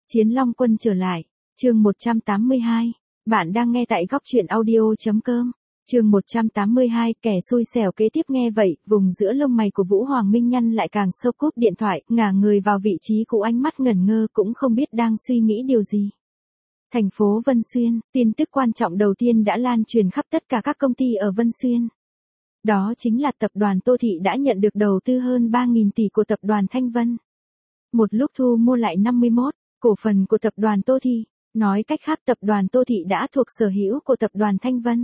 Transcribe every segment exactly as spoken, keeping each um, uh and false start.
Chiến Long Quân trở lại, chương một trăm tám mươi hai. Bạn đang nghe tại góc truyện audio.com. Chương một trăm tám mươi hai, kẻ xui xẻo kế tiếp nghe vậy, vùng giữa lông mày của Vũ Hoàng Minh nhăn lại càng sâu, cúp điện thoại, ngả người vào vị trí cũ, ánh mắt ngẩn ngơ cũng không biết đang suy nghĩ điều gì. Thành phố Vân Xuyên, tin tức quan trọng đầu tiên đã lan truyền khắp tất cả các công ty ở Vân Xuyên. Đó chính là tập đoàn Tô Thị đã nhận được đầu tư hơn ba nghìn tỷ của tập đoàn Thanh Vân. Một lúc thu mua lại năm mươi mốt cổ phần của tập đoàn Tô Thị, nói cách khác tập đoàn Tô Thị đã thuộc sở hữu của tập đoàn Thanh Vân.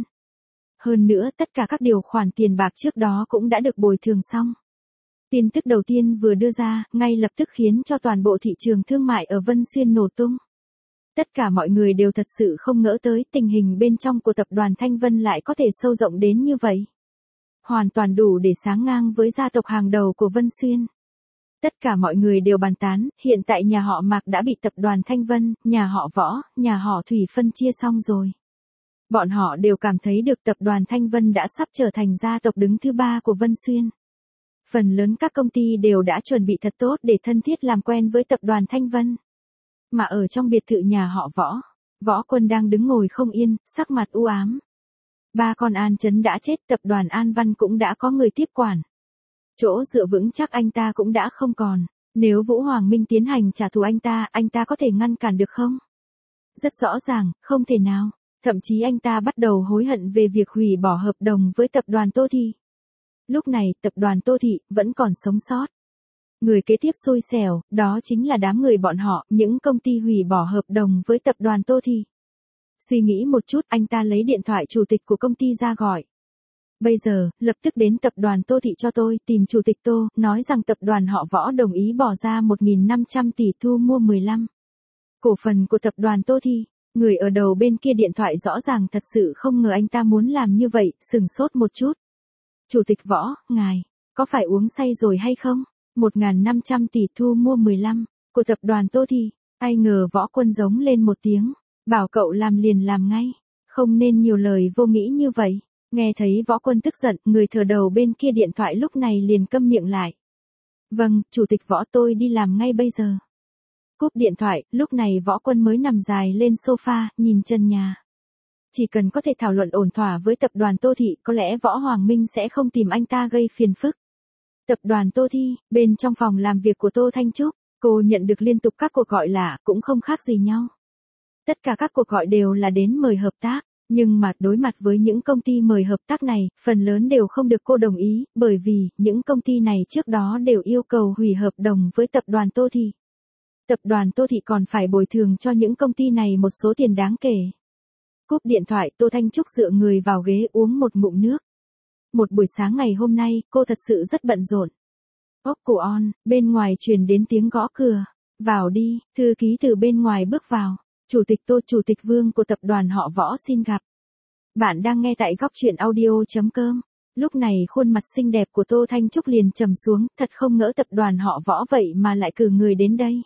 Hơn nữa tất cả các điều khoản tiền bạc trước đó cũng đã được bồi thường xong. Tin tức đầu tiên vừa đưa ra, ngay lập tức khiến cho toàn bộ thị trường thương mại ở Vân Xuyên nổ tung. Tất cả mọi người đều thật sự không ngờ tới tình hình bên trong của tập đoàn Thanh Vân lại có thể sâu rộng đến như vậy. Hoàn toàn đủ để sánh ngang với gia tộc hàng đầu của Vân Xuyên. Tất cả mọi người đều bàn tán, hiện tại nhà họ Mạc đã bị tập đoàn Thanh Vân, nhà họ Võ, nhà họ Thủy phân chia xong rồi. Bọn họ đều cảm thấy được tập đoàn Thanh Vân đã sắp trở thành gia tộc đứng thứ ba của Vân Xuyên. Phần lớn các công ty đều đã chuẩn bị thật tốt để thân thiết làm quen với tập đoàn Thanh Vân. Mà ở trong biệt thự nhà họ Võ, Võ Quân đang đứng ngồi không yên, sắc mặt u ám. Ba con An Chấn đã chết, tập đoàn An Văn cũng đã có người tiếp quản. Chỗ dựa vững chắc anh ta cũng đã không còn. Nếu Vũ Hoàng Minh tiến hành trả thù anh ta, anh ta có thể ngăn cản được không? Rất rõ ràng, không thể nào. Thậm chí anh ta bắt đầu hối hận về việc hủy bỏ hợp đồng với tập đoàn Tô Thị. Lúc này, tập đoàn Tô Thị vẫn còn sống sót. Người kế tiếp xui xẻo, đó chính là đám người bọn họ, những công ty hủy bỏ hợp đồng với tập đoàn Tô Thị. Suy nghĩ một chút, anh ta lấy điện thoại chủ tịch của công ty ra gọi. Bây giờ, lập tức đến tập đoàn Tô Thị cho tôi, tìm chủ tịch Tô, nói rằng tập đoàn họ Võ đồng ý bỏ ra một nghìn năm trăm tỷ thu mua mười lăm cổ phần của tập đoàn Tô Thị. Người ở đầu bên kia điện thoại rõ ràng thật sự không ngờ anh ta muốn làm như vậy, sừng sốt một chút. Chủ tịch Võ, ngài, có phải uống say rồi hay không? một nghìn năm trăm tỷ thu mua mười lăm của tập đoàn Tô Thị. Ai ngờ Võ Quân giống lên một tiếng, bảo cậu làm liền làm ngay, không nên nhiều lời vô nghĩa như vậy. Nghe thấy Võ Quân tức giận, người thờ đầu bên kia điện thoại lúc này liền câm miệng lại. Vâng, chủ tịch Võ, tôi đi làm ngay bây giờ. Cúp điện thoại, lúc này Võ Quân mới nằm dài lên sofa, nhìn trần nhà. Chỉ cần có thể thảo luận ổn thỏa với tập đoàn Tô Thị, có lẽ Võ Hoàng Minh sẽ không tìm anh ta gây phiền phức. Tập đoàn Tô Thị, bên trong phòng làm việc của Tô Thanh Trúc, cô nhận được liên tục các cuộc gọi lạ, cũng không khác gì nhau. Tất cả các cuộc gọi đều là đến mời hợp tác, nhưng mà đối mặt với những công ty mời hợp tác này, phần lớn đều không được cô đồng ý, bởi vì những công ty này trước đó đều yêu cầu hủy hợp đồng với tập đoàn Tô Thị. Tập đoàn Tô Thị còn phải bồi thường cho những công ty này một số tiền đáng kể. Cúp điện thoại, Tô Thanh Trúc dựa người vào ghế uống một ngụm nước. Một buổi sáng ngày hôm nay, cô thật sự rất bận rộn. Ốc cổ on, bên ngoài truyền đến tiếng gõ cửa. Vào đi, thư ký từ bên ngoài bước vào. Chủ tịch Tô, chủ tịch Vương của tập đoàn họ Võ xin gặp. Bạn đang nghe tại góc truyện audio.com. Lúc này khuôn mặt xinh đẹp của Tô Thanh Trúc liền trầm xuống, thật không ngỡ tập đoàn họ Võ vậy mà lại cử người đến đây.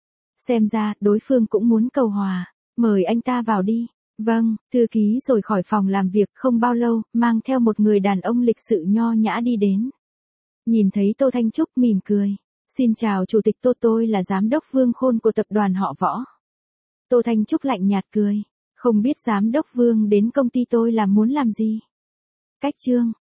Xem ra, đối phương cũng muốn cầu hòa. Mời anh ta vào đi. Vâng, thư ký rồi khỏi phòng làm việc, không bao lâu, mang theo một người đàn ông lịch sự nho nhã đi đến. Nhìn thấy Tô Thanh Trúc mỉm cười. Xin chào chủ tịch Tô, tôi là giám đốc Vương Khôn của tập đoàn họ Võ. Tô Thanh Trúc lạnh nhạt cười. Không biết giám đốc Vương đến công ty tôi là muốn làm gì? Cách chương,